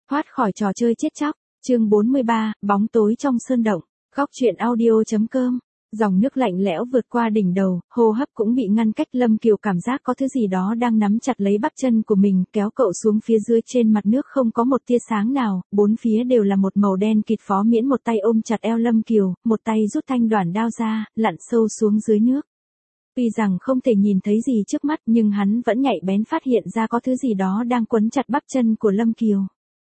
Thoát khỏi trò chơi chết chóc, chương 43, bóng tối trong sơn động, góc truyện audio.com. Dòng nước lạnh lẽo vượt qua đỉnh đầu, hô hấp cũng bị ngăn cách. Lâm Kiều cảm giác có thứ gì đó đang nắm chặt lấy bắp chân của mình, kéo cậu xuống phía dưới. Trên mặt nước không có một tia sáng nào, bốn phía đều là một màu đen kịt. Phó Miễn một tay ôm chặt eo Lâm Kiều, một tay rút thanh đoản đao ra, lặn sâu xuống dưới nước. Tuy rằng không thể nhìn thấy gì trước mắt, nhưng hắn vẫn nhạy bén phát hiện ra có thứ gì đó đang quấn chặt bắp chân của Lâm Kiều.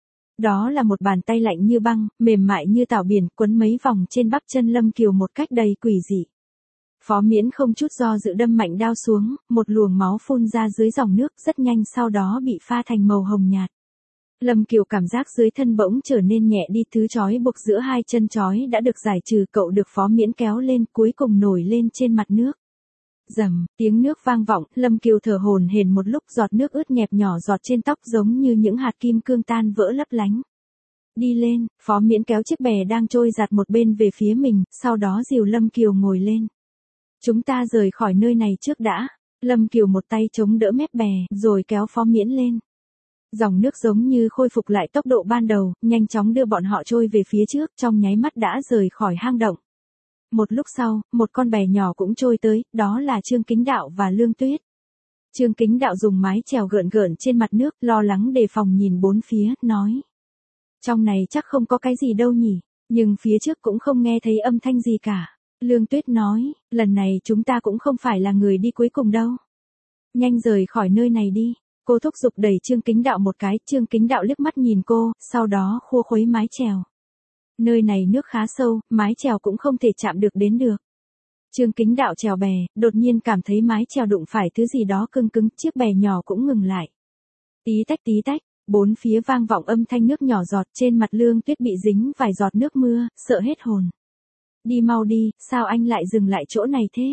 Đó là một bàn tay lạnh như băng, mềm mại như tảo biển, quấn mấy vòng trên bắp chân Lâm Kiều một cách đầy quỷ dị. Phó Miễn không chút do dự đâm mạnh đao xuống, một luồng máu phun ra dưới dòng nước, rất nhanh sau đó bị pha thành màu hồng nhạt. Lâm Kiều cảm giác dưới thân bỗng trở nên nhẹ đi, thứ trói buộc giữa hai chân trói đã được giải trừ, cậu được Phó Miễn kéo lên, cuối cùng nổi lên trên mặt nước. Rầm, tiếng nước vang vọng, Lâm Kiều thở hổn hển một lúc, giọt nước ướt nhẹp nhỏ giọt trên tóc giống như những hạt kim cương tan vỡ lấp lánh. Đi lên, Phó Miễn kéo chiếc bè đang trôi giạt một bên về phía mình, sau đó dìu Lâm Kiều ngồi lên. Chúng ta rời khỏi nơi này trước đã. Lâm Kiều một tay chống đỡ mép bè, rồi kéo Phó Miễn lên. Dòng nước giống như khôi phục lại tốc độ ban đầu, nhanh chóng đưa bọn họ trôi về phía trước, trong nháy mắt đã rời khỏi hang động. Một lúc sau, một con bè nhỏ cũng trôi tới, đó là Trương Kính Đạo và Lương Tuyết. Trương Kính Đạo dùng mái chèo gợn gợn trên mặt nước, lo lắng đề phòng nhìn bốn phía, nói. Trong này chắc không có cái gì đâu nhỉ, nhưng phía trước cũng không nghe thấy âm thanh gì cả. Lương Tuyết nói, lần này chúng ta cũng không phải là người đi cuối cùng đâu. Nhanh rời khỏi nơi này đi. Cô thúc giục đẩy Trương Kính Đạo một cái, Trương Kính Đạo liếc mắt nhìn cô, sau đó khua khuấy mái chèo. Nơi này nước khá sâu, mái chèo cũng không thể chạm được đến được. Trương Kính Đạo chèo bè, đột nhiên cảm thấy mái chèo đụng phải thứ gì đó cứng cứng, chiếc bè nhỏ cũng ngừng lại. Tí tách, bốn phía vang vọng âm thanh nước nhỏ giọt, trên mặt Lương Tuyết bị dính vài giọt nước mưa, sợ hết hồn. Đi mau đi, sao anh lại dừng lại chỗ này thế?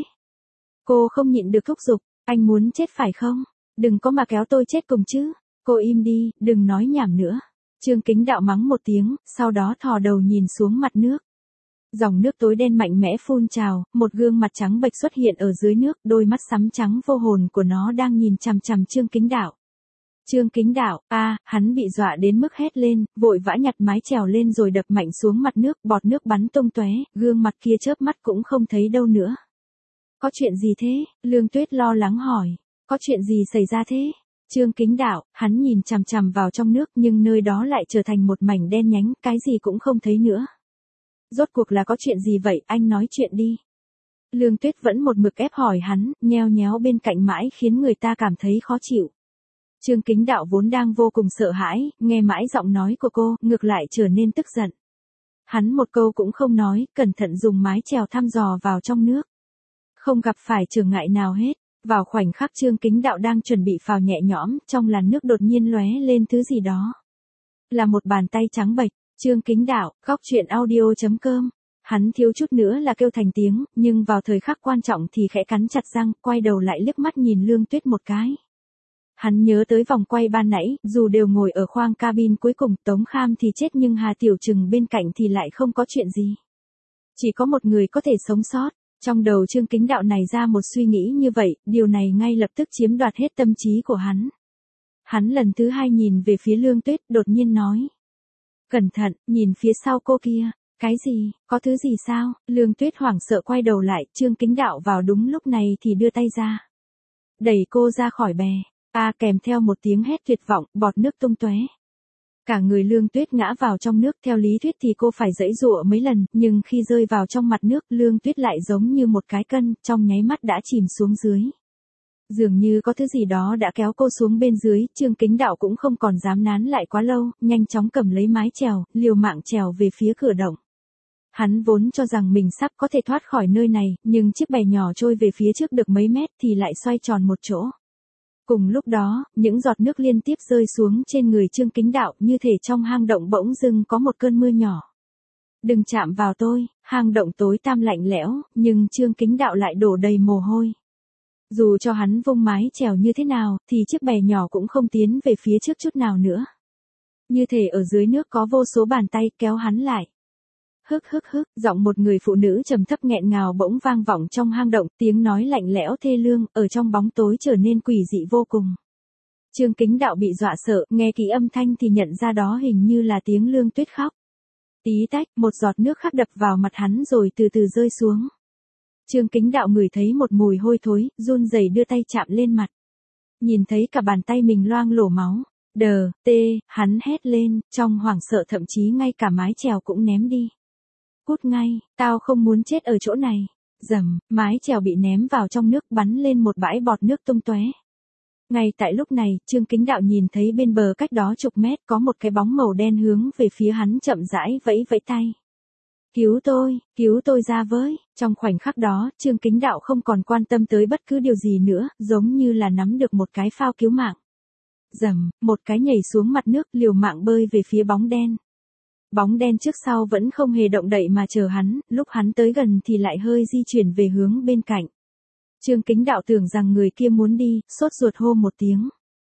Cô không nhịn được thúc giục, anh muốn chết phải không? Đừng có mà kéo tôi chết cùng chứ. Cô im đi, đừng nói nhảm nữa. Trương Kính Đạo mắng một tiếng, sau đó thò đầu nhìn xuống mặt nước. Dòng nước tối đen mạnh mẽ phun trào, một gương mặt trắng bệch xuất hiện ở dưới nước, đôi mắt sắm trắng vô hồn của nó đang nhìn chằm chằm Trương Kính Đạo. Trương Kính Đạo, hắn bị dọa đến mức hét lên, vội vã nhặt mái chèo lên rồi đập mạnh xuống mặt nước, bọt nước bắn tung tóe, gương mặt kia chớp mắt cũng không thấy đâu nữa. Có chuyện gì thế? Lương Tuyết lo lắng hỏi. Có chuyện gì xảy ra thế? Trương Kính Đạo, hắn nhìn chằm chằm vào trong nước nhưng nơi đó lại trở thành một mảnh đen nhánh, cái gì cũng không thấy nữa. Rốt cuộc là có chuyện gì vậy, anh nói chuyện đi. Lương Tuyết vẫn một mực ép hỏi hắn, nheo nhéo bên cạnh mãi khiến người ta cảm thấy khó chịu. Trương Kính Đạo vốn đang vô cùng sợ hãi, nghe mãi giọng nói của cô, ngược lại trở nên tức giận. Hắn một câu cũng không nói, cẩn thận dùng mái chèo thăm dò vào trong nước. Không gặp phải trở ngại nào hết. Vào khoảnh khắc Trương Kính Đạo đang chuẩn bị phào nhẹ nhõm, trong làn nước đột nhiên lóe lên thứ gì đó. Là một bàn tay trắng bệch. Trương Kính Đạo, góc truyện audio.com. Hắn thiếu chút nữa là kêu thành tiếng, nhưng vào thời khắc quan trọng thì khẽ cắn chặt răng, quay đầu lại liếc mắt nhìn Lương Tuyết một cái. Hắn nhớ tới vòng quay ban nãy, dù đều ngồi ở khoang cabin cuối cùng, Tống Kham thì chết nhưng Hà Tiểu Trừng bên cạnh thì lại không có chuyện gì. Chỉ có một người có thể sống sót. Trong đầu Trương Kính Đạo này ra một suy nghĩ như vậy, điều này ngay lập tức chiếm đoạt hết tâm trí của hắn. Hắn lần thứ hai nhìn về phía Lương Tuyết, đột nhiên nói. Cẩn thận, nhìn phía sau cô kia. Cái gì, có thứ gì sao? Lương Tuyết hoảng sợ quay đầu lại, Trương Kính Đạo vào đúng lúc này thì đưa tay ra. Đẩy cô ra khỏi bè. Kèm theo một tiếng hét tuyệt vọng, bọt nước tung tóe. Cả người Lương Tuyết ngã vào trong nước, theo lý thuyết thì cô phải giãy giụa mấy lần, nhưng khi rơi vào trong mặt nước, Lương Tuyết lại giống như một cái cân, trong nháy mắt đã chìm xuống dưới. Dường như có thứ gì đó đã kéo cô xuống bên dưới, Trương Kính Đạo cũng không còn dám nán lại quá lâu, nhanh chóng cầm lấy mái chèo, liều mạng chèo về phía cửa động. Hắn vốn cho rằng mình sắp có thể thoát khỏi nơi này, nhưng chiếc bè nhỏ trôi về phía trước được mấy mét thì lại xoay tròn một chỗ. Cùng lúc đó, những giọt nước liên tiếp rơi xuống trên người Trương Kính Đạo, như thể trong hang động bỗng dưng có một cơn mưa nhỏ. Đừng chạm vào tôi. Hang động tối tăm lạnh lẽo, nhưng Trương Kính Đạo lại đổ đầy mồ hôi. Dù cho hắn vung mái chèo như thế nào, thì chiếc bè nhỏ cũng không tiến về phía trước chút nào nữa. Như thể ở dưới nước có vô số bàn tay kéo hắn lại. Hức, giọng một người phụ nữ trầm thấp nghẹn ngào bỗng vang vọng trong hang động, tiếng nói lạnh lẽo thê lương, ở trong bóng tối trở nên quỷ dị vô cùng. Trương Kính Đạo bị dọa sợ, nghe kỹ âm thanh thì nhận ra đó hình như là tiếng Lương Tuyết khóc. Tí tách, một giọt nước khác đập vào mặt hắn rồi từ từ rơi xuống. Trương Kính Đạo ngửi thấy một mùi hôi thối, run rẩy đưa tay chạm lên mặt. Nhìn thấy cả bàn tay mình loang lổ máu. Hắn hét lên, trong hoảng sợ thậm chí ngay cả mái chèo cũng ném đi. Cút ngay, tao không muốn chết ở chỗ này. Rầm, mái chèo bị ném vào trong nước bắn lên một bãi bọt nước tung tóe. Ngay tại lúc này, Trương Kính Đạo nhìn thấy bên bờ cách đó chục mét có một cái bóng màu đen hướng về phía hắn chậm rãi vẫy vẫy tay. Cứu tôi ra với. Trong khoảnh khắc đó, Trương Kính Đạo không còn quan tâm tới bất cứ điều gì nữa, giống như là nắm được một cái phao cứu mạng. Rầm, một cái nhảy xuống mặt nước liều mạng bơi về phía bóng đen. Bóng đen trước sau vẫn không hề động đậy mà chờ hắn, lúc hắn tới gần thì lại hơi di chuyển về hướng bên cạnh. Trương Kính Đạo tưởng rằng người kia muốn đi, sốt ruột hô một tiếng.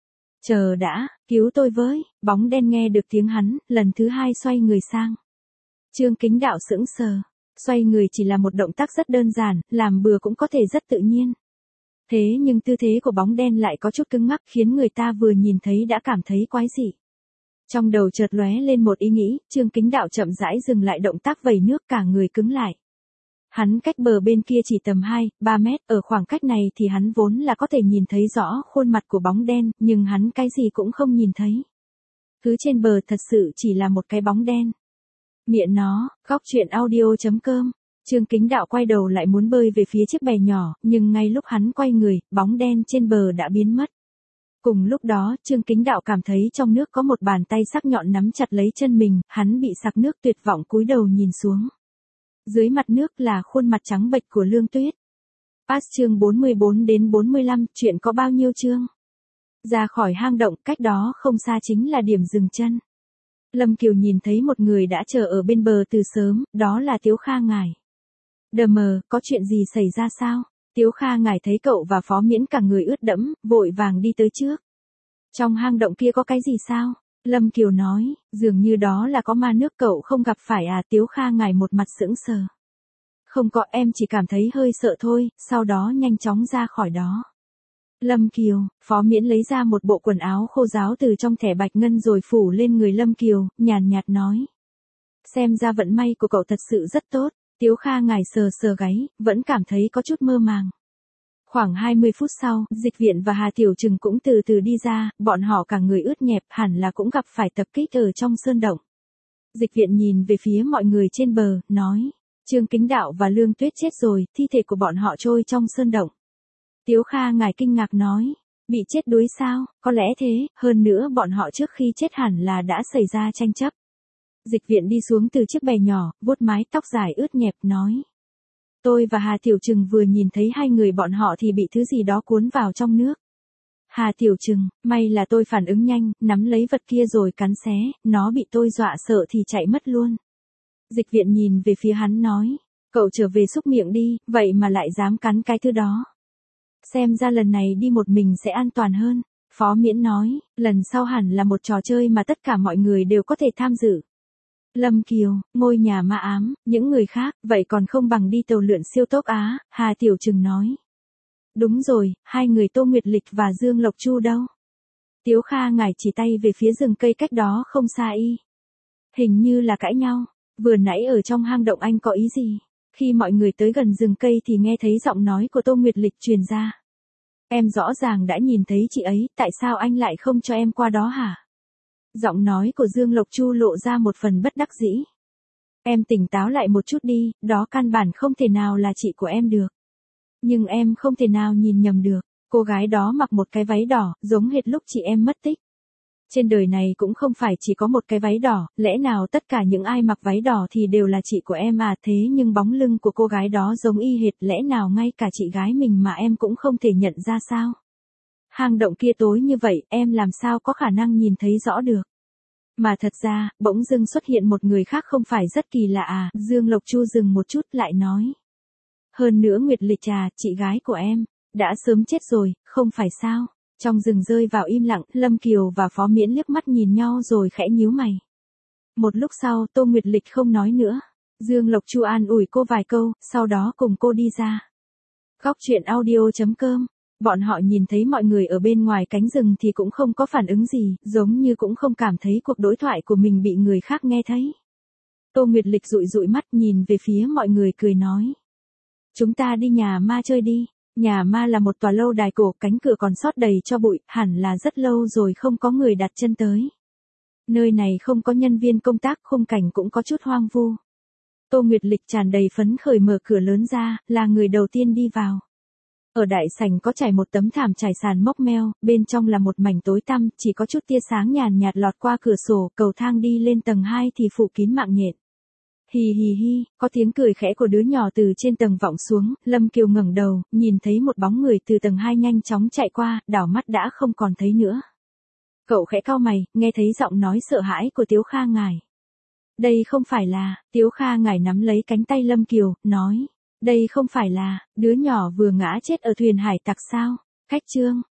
Chờ đã, cứu tôi với. Bóng đen nghe được tiếng hắn, lần thứ hai xoay người sang. Trương Kính Đạo sững sờ. Xoay người chỉ là một động tác rất đơn giản, làm bừa cũng có thể rất tự nhiên. Thế nhưng tư thế của bóng đen lại có chút cứng ngắc khiến người ta vừa nhìn thấy đã cảm thấy quái dị. Trong đầu chợt lóe lên một ý nghĩ, Trương Kính Đạo chậm rãi dừng lại động tác vẩy nước, cả người cứng lại. Hắn cách bờ bên kia chỉ tầm 2-3 mét, ở khoảng cách này thì hắn vốn là có thể nhìn thấy rõ khuôn mặt của bóng đen, nhưng hắn cái gì cũng không nhìn thấy. Thứ trên bờ thật sự chỉ là một cái bóng đen. Miệng nó, góc truyện audio.com. Trương Kính Đạo quay đầu lại muốn bơi về phía chiếc bè nhỏ, nhưng ngay lúc hắn quay người, bóng đen trên bờ đã biến mất. Cùng lúc đó, Trương Kính Đạo cảm thấy trong nước có một bàn tay sắc nhọn nắm chặt lấy chân mình, hắn bị sặc nước tuyệt vọng cúi đầu nhìn xuống. Dưới mặt nước là khuôn mặt trắng bệch của Lương Tuyết. Pass chương 44 đến 45, chuyện có bao nhiêu chương? Ra khỏi hang động, cách đó không xa chính là điểm dừng chân. Lâm Kiều nhìn thấy một người đã chờ ở bên bờ từ sớm, đó là Tiếu Kha Ngải. Đờ mờ, có chuyện gì xảy ra sao? Tiếu Kha Ngải thấy cậu và Phó Miễn cả người ướt đẫm, vội vàng đi tới trước. Trong hang động kia có cái gì sao? Lâm Kiều nói, dường như đó là có ma nước, cậu không gặp phải à? Tiếu Kha Ngải một mặt sững sờ. Không có, em chỉ cảm thấy hơi sợ thôi, sau đó nhanh chóng ra khỏi đó. Lâm Kiều, Phó Miễn lấy ra một bộ quần áo khô ráo từ trong thẻ bạch ngân rồi phủ lên người Lâm Kiều, nhàn nhạt nói. Xem ra vận may của cậu thật sự rất tốt. Tiếu Kha Ngải sờ sờ gáy, vẫn cảm thấy có chút mơ màng. Khoảng 20 phút sau, Dịch Viện và Hà Tiểu Trừng cũng từ từ đi ra, bọn họ cả người ướt nhẹp, hẳn là cũng gặp phải tập kích ở trong sơn động. Dịch Viện nhìn về phía mọi người trên bờ, nói, Trương Kính Đạo và Lương Tuyết chết rồi, thi thể của bọn họ trôi trong sơn động. Tiếu Kha Ngải kinh ngạc nói, bị chết đuối sao? Có lẽ thế, hơn nữa bọn họ trước khi chết hẳn là đã xảy ra tranh chấp. Dịch Viện đi xuống từ chiếc bè nhỏ, vuốt mái tóc dài ướt nhẹp, nói. Tôi và Hà Tiểu Trừng vừa nhìn thấy hai người bọn họ thì bị thứ gì đó cuốn vào trong nước. Hà Tiểu Trừng, may là tôi phản ứng nhanh, nắm lấy vật kia rồi cắn xé, nó bị tôi dọa sợ thì chạy mất luôn. Dịch Viện nhìn về phía hắn nói, cậu trở về xúc miệng đi, vậy mà lại dám cắn cái thứ đó. Xem ra lần này đi một mình sẽ an toàn hơn. Phó Miễn nói, lần sau hẳn là một trò chơi mà tất cả mọi người đều có thể tham dự. Lâm Kiều, ngôi nhà ma ám, những người khác, vậy còn không bằng đi tàu lượn siêu tốc Á, Hà Tiểu Trừng nói. Đúng rồi, hai người Tô Nguyệt Lịch và Dương Lộc Chu đâu? Tiếu Kha Ngải chỉ tay về phía rừng cây cách đó không xa y. Hình như là cãi nhau, vừa nãy ở trong hang động anh có ý gì? Khi mọi người tới gần rừng cây thì nghe thấy giọng nói của Tô Nguyệt Lịch truyền ra. Em rõ ràng đã nhìn thấy chị ấy, tại sao anh lại không cho em qua đó hả? Giọng nói của Dương Lộc Chu lộ ra một phần bất đắc dĩ. Em tỉnh táo lại một chút đi, đó căn bản không thể nào là chị của em được. Nhưng em không thể nào nhìn nhầm được, cô gái đó mặc một cái váy đỏ, giống hệt lúc chị em mất tích. Trên đời này cũng không phải chỉ có một cái váy đỏ, lẽ nào tất cả những ai mặc váy đỏ thì đều là chị của em à? Thế nhưng bóng lưng của cô gái đó giống y hệt, lẽ nào ngay cả chị gái mình mà em cũng không thể nhận ra sao? Hang động kia tối như vậy, em làm sao có khả năng nhìn thấy rõ được? Mà thật ra, bỗng dưng xuất hiện một người khác không phải rất kỳ lạ à? Dương Lộc Chu dừng một chút lại nói. Hơn nữa Nguyệt Lịch à, chị gái của em, đã sớm chết rồi, không phải sao? Trong rừng rơi vào im lặng, Lâm Kiều và Phó Miễn liếc mắt nhìn nhau rồi khẽ nhíu mày. Một lúc sau, Tô Nguyệt Lịch không nói nữa. Dương Lộc Chu an ủi cô vài câu, sau đó cùng cô đi ra. Góc truyện audio.com Bọn họ nhìn thấy mọi người ở bên ngoài cánh rừng thì cũng không có phản ứng gì, giống như cũng không cảm thấy cuộc đối thoại của mình bị người khác nghe thấy. Tô Nguyệt Lịch dụi dụi mắt nhìn về phía mọi người cười nói. Chúng ta đi nhà ma chơi đi. Nhà ma là một tòa lâu đài cổ, cánh cửa còn sót đầy cho bụi, hẳn là rất lâu rồi không có người đặt chân tới. Nơi này không có nhân viên công tác, khung cảnh cũng có chút hoang vu. Tô Nguyệt Lịch tràn đầy phấn khởi mở cửa lớn ra, là người đầu tiên đi vào. Ở đại sảnh có trải một tấm thảm trải sàn mốc meo, bên trong là một mảnh tối tăm, chỉ có chút tia sáng nhàn nhạt lọt qua cửa sổ, cầu thang đi lên tầng 2 thì phủ kín mạng nhện. Hì hì hi, có tiếng cười khẽ của đứa nhỏ từ trên tầng vọng xuống, Lâm Kiều ngẩng đầu, nhìn thấy một bóng người từ tầng 2 nhanh chóng chạy qua, đảo mắt đã không còn thấy nữa. Cậu khẽ cau mày, nghe thấy giọng nói sợ hãi của Tiếu Kha Ngải. Đây không phải là, Tiếu Kha Ngải nắm lấy cánh tay Lâm Kiều, nói. Đây không phải là, đứa nhỏ vừa ngã chết ở thuyền hải tặc sao? Khách Trương,